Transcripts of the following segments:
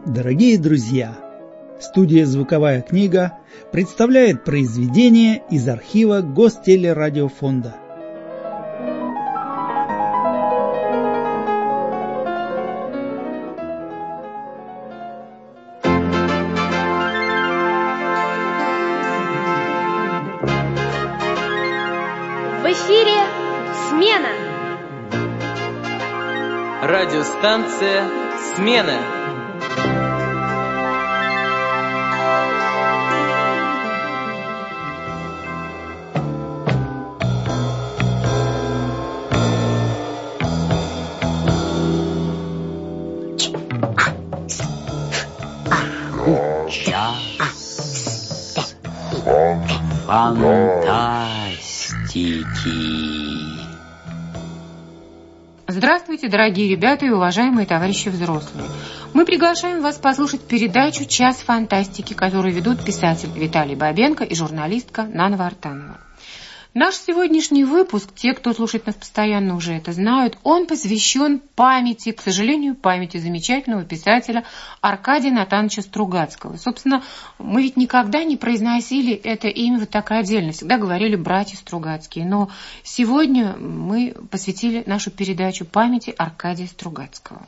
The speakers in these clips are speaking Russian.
Дорогие друзья, студия «Звуковая книга» представляет произведение из архива Гостелерадиофонда. В эфире «Смена». Радиостанция «Смена». Фантастики. Здравствуйте, дорогие ребята и уважаемые товарищи взрослые. Мы приглашаем вас послушать передачу «Час фантастики», которую ведут писатель Виталий Бабенко и журналистка Нана Вартанова. Наш сегодняшний выпуск, те, кто слушает нас постоянно, уже это знают, он посвящен памяти, к сожалению, памяти замечательного писателя Аркадия Натановича Стругацкого. Собственно, мы ведь никогда не произносили это имя вот так отдельно, всегда говорили «братья Стругацкие». Но сегодня мы посвятили нашу передачу памяти Аркадия Стругацкого.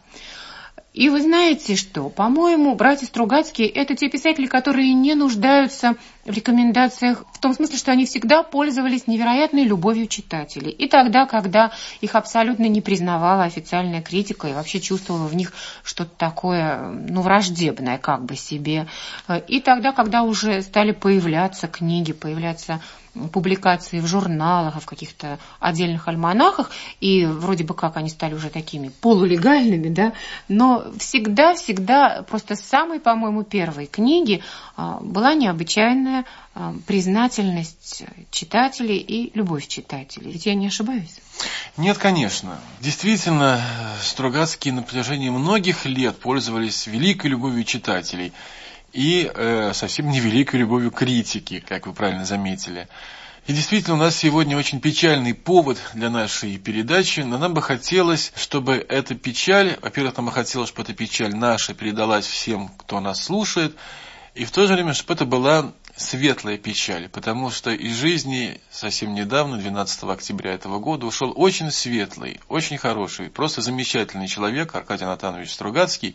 И вы знаете что? По-моему, братья Стругацкие – это те писатели, которые не нуждаются в рекомендациях в том смысле, что они всегда пользовались невероятной любовью читателей. И тогда, когда их абсолютно не признавала официальная критика и вообще чувствовала в них что-то такое, враждебное как бы себе. И тогда, когда уже стали появляться книги, появляться публикации в журналах, в каких-то отдельных альманахах, и вроде бы как они стали уже такими полулегальными, да, но всегда, просто с самой, по-моему, первой книги была необычайная признательность читателей и любовь читателей. Ведь я не ошибаюсь? Нет, конечно. Действительно, Стругацкие на протяжении многих лет пользовались великой любовью читателей и совсем невеликой любовью критики, как вы правильно заметили. И действительно, у нас сегодня очень печальный повод для нашей передачи, но нам бы хотелось, чтобы эта печаль, во-первых, нам бы хотелось, чтобы эта печаль наша передалась всем, кто нас слушает, и в то же время, чтобы это была светлая печаль, потому что из жизни совсем недавно, 12 октября этого года, ушел очень светлый, очень хороший, просто замечательный человек, Аркадий Натанович Стругацкий.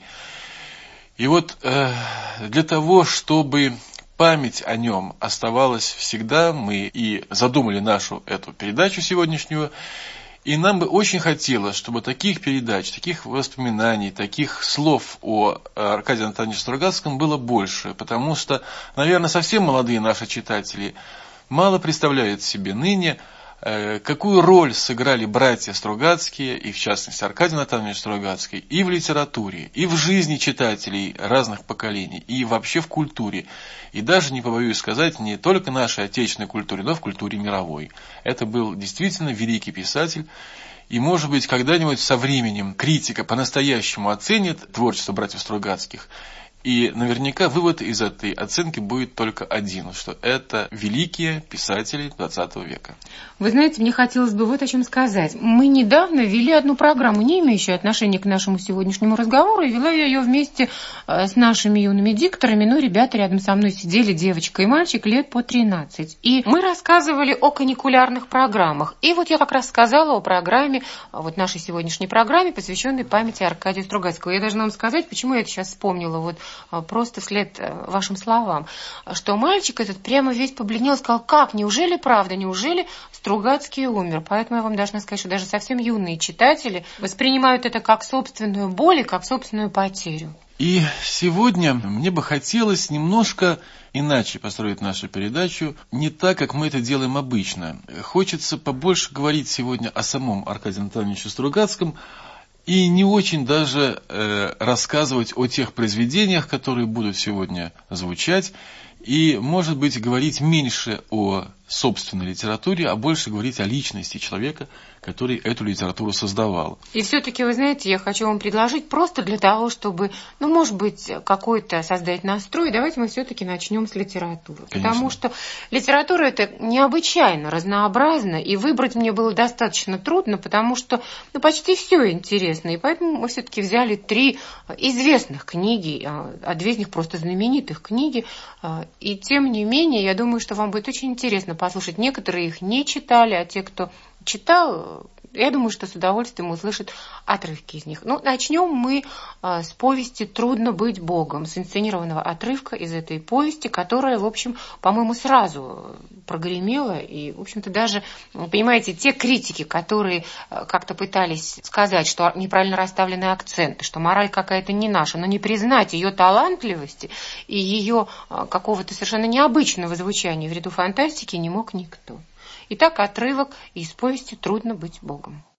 И вот для того, чтобы память о нем оставалась всегда, мы и задумали нашу эту передачу сегодняшнюю, и нам бы очень хотелось, чтобы таких передач, таких воспоминаний, таких слов о Аркадии Натановиче Стругацком было больше, потому что, наверное, совсем молодые наши читатели мало представляют себе ныне, какую роль сыграли братья Стругацкие, и в частности Аркадий Натанович Стругацкий, и в литературе, и в жизни читателей разных поколений, и вообще в культуре. И даже, не побоюсь сказать, не только нашей отечественной культуре, но в культуре мировой. Это был действительно великий писатель. И, может быть, когда-нибудь со временем критика по-настоящему оценит творчество братьев Стругацких. И наверняка вывод из этой оценки будет только один, что это великие писатели 20 века. Вы знаете, мне хотелось бы вот о чем сказать. Мы недавно вели одну программу, не имеющую отношения к нашему сегодняшнему разговору, и вела я ее вместе с нашими юными дикторами. Ребята рядом со мной сидели, девочка и мальчик, лет по 13. И мы рассказывали о каникулярных программах. И вот я как раз сказала о программе, вот нашей сегодняшней программе, посвященной памяти Аркадия Стругацкого. Я должна вам сказать, почему я это сейчас вспомнила, просто вслед вашим словам, что мальчик этот прямо весь побледнел и сказал: как, неужели правда, неужели Стругацкий умер? Поэтому я вам должна сказать, что даже совсем юные читатели воспринимают это как собственную боль и как собственную потерю. И сегодня мне бы хотелось немножко иначе построить нашу передачу, не так, как мы это делаем обычно. Хочется побольше говорить сегодня о самом Аркадии Натановиче Стругацком, и не очень даже рассказывать о тех произведениях, которые будут сегодня звучать. И, может быть, говорить меньше о собственной литературе, а больше говорить о личности человека, который эту литературу создавал. И все-таки, вы знаете, я хочу вам предложить просто для того, чтобы, может быть, какой-то создать настрой, давайте мы все-таки начнем с литературы. Конечно. Потому что литература это необычайно разнообразна, и выбрать мне было достаточно трудно, потому что почти все интересно. И поэтому мы все-таки взяли 3 известных книги, а 2 из них просто знаменитых книги. И тем не менее, я думаю, что вам будет очень интересно послушать. Некоторые их не читали, а те, кто читал, я думаю, что с удовольствием услышат отрывки из них. Начнем мы с повести «Трудно быть Богом», с инсценированного отрывка из этой повести, которая, в общем, по-моему, сразу прогремела. И, в общем-то, даже, понимаете, те критики, которые как-то пытались сказать, что неправильно расставлены акценты, что мораль какая-то не наша, но не признать ее талантливости и ее какого-то совершенно необычного звучания в ряду фантастики не мог никто. Итак, отрывок из повести «Трудно быть Богом».